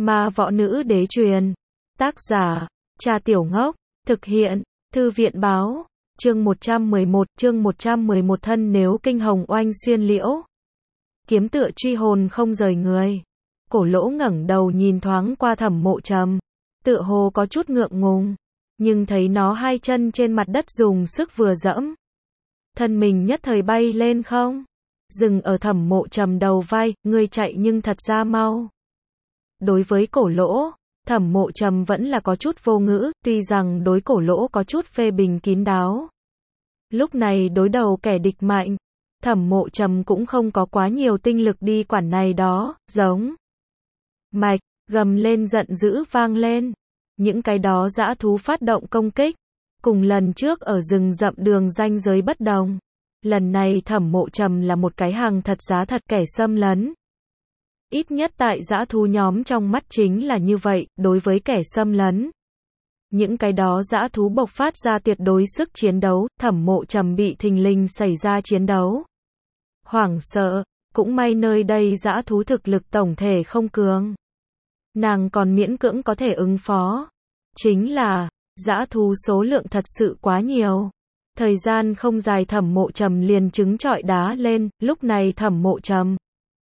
Ma võ nữ đế truyền. Tác giả, Trà Tiểu Ngốc. Thực hiện, Thư viện báo. Chương 111 thân nếu kinh hồng oanh xuyên liễu. Kiếm tựa truy hồn không rời người. Cổ Lỗ ngẩng đầu nhìn thoáng qua Thẩm Mộ Trầm. Tựa hồ có chút ngượng ngùng. Nhưng thấy nó hai chân trên mặt đất dùng sức vừa dẫm. Thân mình nhất thời bay lên không. Dừng ở Thẩm Mộ Trầm đầu vai, ngươi chạy nhưng thật ra mau. Đối với Cổ Lỗ, Thẩm Mộ Trầm vẫn là có chút vô ngữ, tuy rằng đối Cổ Lỗ có chút phê bình kín đáo. Lúc này đối đầu kẻ địch mạnh, Thẩm Mộ Trầm cũng không có quá nhiều tinh lực đi quản này đó, giống. Mạch, gầm lên giận dữ vang lên. Những cái đó dã thú phát động công kích. Cùng lần trước ở rừng rậm đường ranh giới bất đồng. Lần này Thẩm Mộ Trầm là một cái hàng thật giá thật kẻ xâm lấn. Ít nhất tại dã thú nhóm trong mắt chính là như vậy, đối với kẻ xâm lấn. Những cái đó dã thú bộc phát ra tuyệt đối sức chiến đấu, Thẩm Mộ Trầm bị thình lình xảy ra chiến đấu. Hoảng sợ, cũng may nơi đây dã thú thực lực tổng thể không cường. Nàng còn miễn cưỡng có thể ứng phó. Chính là, dã thú số lượng thật sự quá nhiều. Thời gian không dài Thẩm Mộ Trầm liền trứng trọi đá lên, lúc này Thẩm Mộ Trầm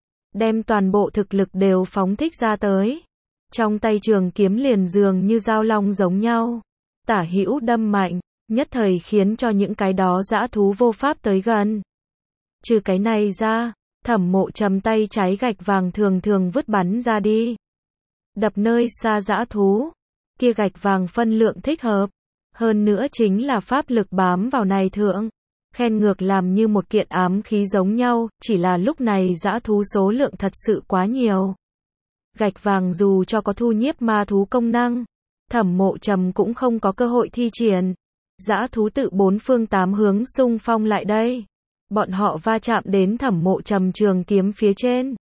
đem toàn bộ thực lực đều phóng thích ra tới. Trong tay trường kiếm liền dường như dao long giống nhau. Tả hữu đâm mạnh, nhất thời khiến cho những cái đó dã thú vô pháp tới gần. Trừ cái này ra, Thẩm Mộ Trầm tay trái gạch vàng thường thường vứt bắn ra đi. Đập nơi xa dã thú. Kia gạch vàng phân lượng thích hợp. Hơn nữa chính là pháp lực bám vào này thượng. Khen ngược làm như một kiện ám khí giống nhau, chỉ là lúc này dã thú số lượng thật sự quá nhiều. Gạch vàng dù cho có thu nhiếp ma thú công năng, Thẩm Mộ Trầm cũng không có cơ hội thi triển. Dã thú tự bốn phương tám hướng xung phong lại đây. Bọn họ va chạm đến Thẩm Mộ Trầm trường kiếm phía trên.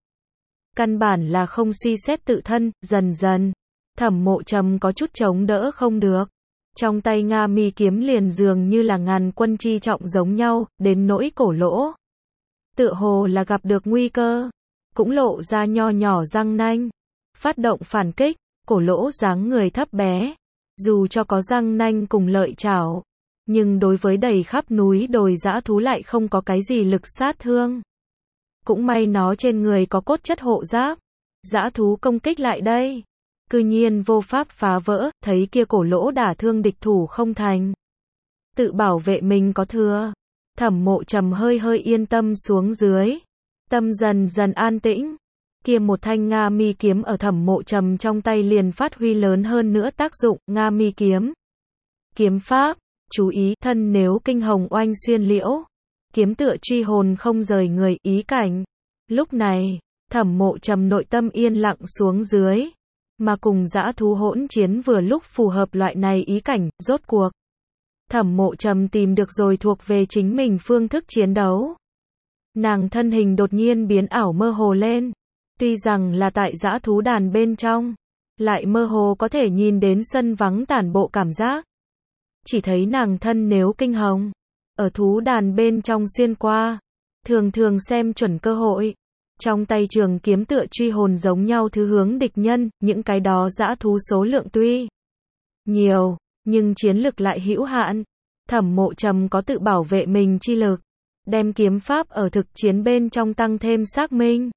Căn bản là không suy xét tự thân, dần dần. Thẩm Mộ Trầm có chút chống đỡ không được. Trong tay Nga Mi kiếm liền dường như là ngàn quân chi trọng giống nhau, đến nỗi Cổ Lỗ. Tựa hồ là gặp được nguy cơ. Cũng lộ ra nho nhỏ răng nanh. Phát động phản kích, Cổ Lỗ dáng người thấp bé. Dù cho có răng nanh cùng lợi chảo. Nhưng đối với đầy khắp núi đồi dã thú lại không có cái gì lực sát thương. Cũng may nó trên người có cốt chất hộ giáp. Dã thú công kích lại đây. Cư nhiên vô pháp phá vỡ, thấy kia Cổ Lỗ đả thương địch thủ không thành. Tự bảo vệ mình có thừa. Thẩm Mộ Trầm hơi yên tâm xuống dưới. Tâm dần dần an tĩnh. Kia một thanh Nga Mi kiếm ở Thẩm Mộ Trầm trong tay liền phát huy lớn hơn nữa tác dụng, Nga Mi kiếm. Kiếm pháp, chú ý, thân nếu kinh hồng oanh xuyên liễu. Kiếm tựa truy hồn không rời người, ý cảnh. Lúc này, Thẩm Mộ Trầm nội tâm yên lặng xuống dưới. Mà cùng dã thú hỗn chiến vừa lúc phù hợp loại này ý cảnh, rốt cuộc. Thẩm Mộ Trầm tìm được rồi thuộc về chính mình phương thức chiến đấu. Nàng thân hình đột nhiên biến ảo mơ hồ lên. Tuy rằng là tại dã thú đàn bên trong, lại mơ hồ có thể nhìn đến sân vắng tản bộ cảm giác. Chỉ thấy nàng thân nếu kinh hồng, ở thú đàn bên trong xuyên qua, thường thường xem chuẩn cơ hội. Trong tay trường kiếm tựa truy hồn giống nhau thứ hướng địch nhân, những cái đó dã thú số lượng tuy nhiều, nhưng chiến lực lại hữu hạn. Thẩm Mộ Trầm có tự bảo vệ mình chi lực, đem kiếm pháp ở thực chiến bên trong tăng thêm xác minh.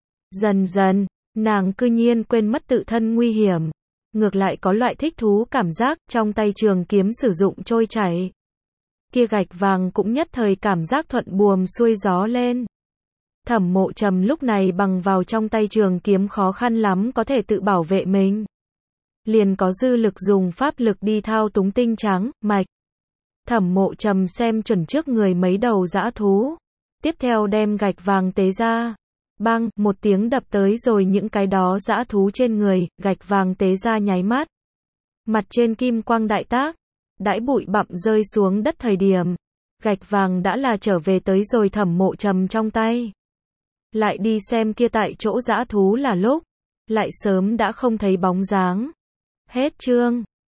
Dần dần, nàng cư nhiên quên mất tự thân nguy hiểm. Ngược lại có loại thích thú cảm giác, trong tay trường kiếm sử dụng trôi chảy. Kia gạch vàng cũng nhất thời cảm giác thuận buồm xuôi gió lên. Thẩm Mộ Trầm lúc này bằng vào trong tay trường kiếm khó khăn lắm có thể tự bảo vệ mình. Liền có dư lực dùng pháp lực đi thao túng tinh trắng, mạch. Thẩm Mộ Trầm xem chuẩn trước người mấy đầu dã thú. Tiếp theo đem gạch vàng tế ra. Bang, một tiếng đập tới rồi những cái đó dã thú trên người, gạch vàng tế ra nháy mắt. Mặt trên kim quang đại tác. Đãi bụi bặm rơi xuống đất thời điểm. Gạch vàng đã là trở về tới rồi Thẩm Mộ Trầm trong tay. Lại đi xem kia tại chỗ dã thú là lúc. Lại sớm đã không thấy bóng dáng. Hết chương.